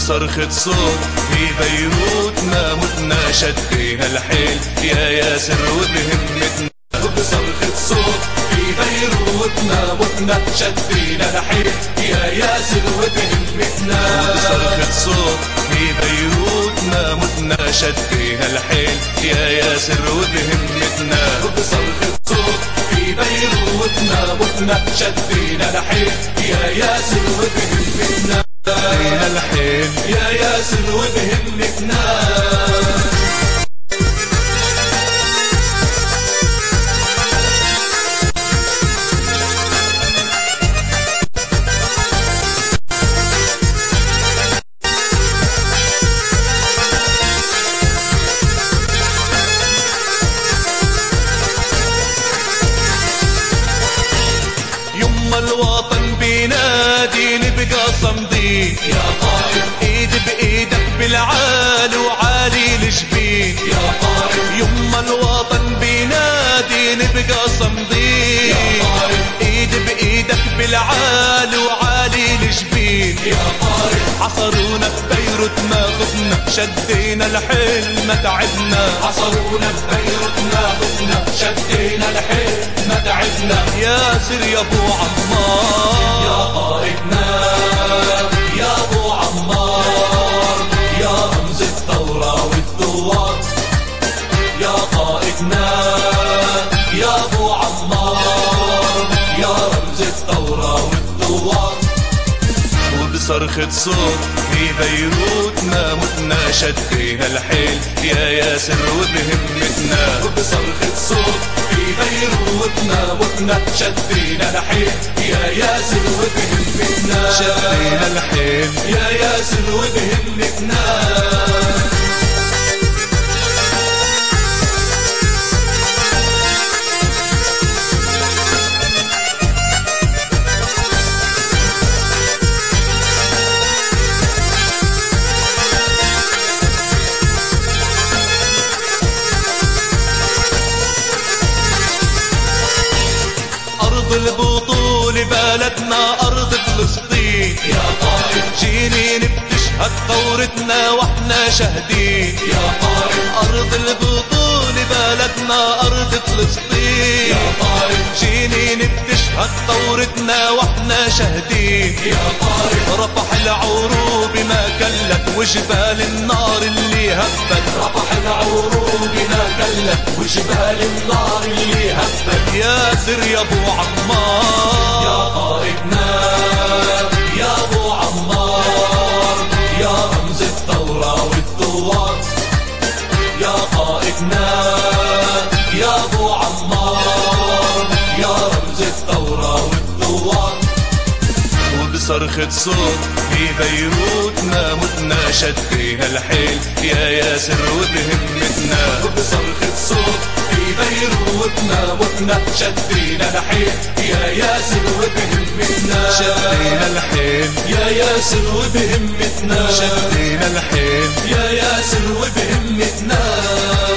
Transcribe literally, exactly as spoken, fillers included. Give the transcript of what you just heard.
وبصرخة صوت في بيروت ما متنا شدينا الحيل يا ياسر وبهمتنا. وبصرخة صوت في بيروت ما متنا شدينا الحيل يا ياسر وبهمتنا. وبصرخة صوت في بيروت ما متنا شدينا الحيل يا ياسر وبهمتنا. وبصرخة صوت في بيروت ما متنا شدينا الحيل يا ياسر وبهمتنا. شدينا الحيل يا ياسر وبهمتنا. الوطن بينادي نبقى صمدين يا قائد، ايد بايدك بالعال وعالي الجبين يا قائد. يما الوطن بينادي نبقى صمدين يا قائد، ايد بايدك بالعال وعالي الجبين يا قائد. عصرونا ببيروت ما خفنا شدينا الحيل ما تعبنا. عصرونا ببيروت ما خفنا شدينا الحيل ما تعبنا. ياسر يا ابو عمار يا قائدنا يا ابو عمار يا رمز الثورة والثوار يا قائدنا يا ابو عمار يا رمز الثورة والثوار. وبصرخة صوت في بيروت ما متنا شدينا الحيل يا ياسر وبهمتنا. وبصرخة صوت في بيروت ما متنا شدينا الحيل يا ياسر وبهمتنا. شدينا الحيل يا ياسر وبهمتنا. أرض البطولة بلدنا أرض فلسطين يا قائد. جينين بتشهد ثورتنا واحنا شاهدين يا قائد. أرض البطولة بلدنا أرض فلسطين يا قائد. جينين بتشهد ثورتنا واحنا شاهدين يا قائد. رفح العروب ما كلت وجبال النار اللي هبت. رفح العروب ما كلت وجبال النار اللي هبت. ياسر يا ابو عمار يا قائدنا يا ابو عمار يا رمز الثورة والثوار يا قائدنا يا ابو عمار يا رمز الثورة والثوار. وبصرخة صوت في بيروت ما متنا شدينا الحيل يا ياسر وبهمتنا. وبصرخة صوت في بيروت ما متنا شدينا الحيل يا ياسر وبهمتنا. شدينا الحيل يا ياسر وبهمتنا. شدينا الحيل يا ياسر وبهمتنا.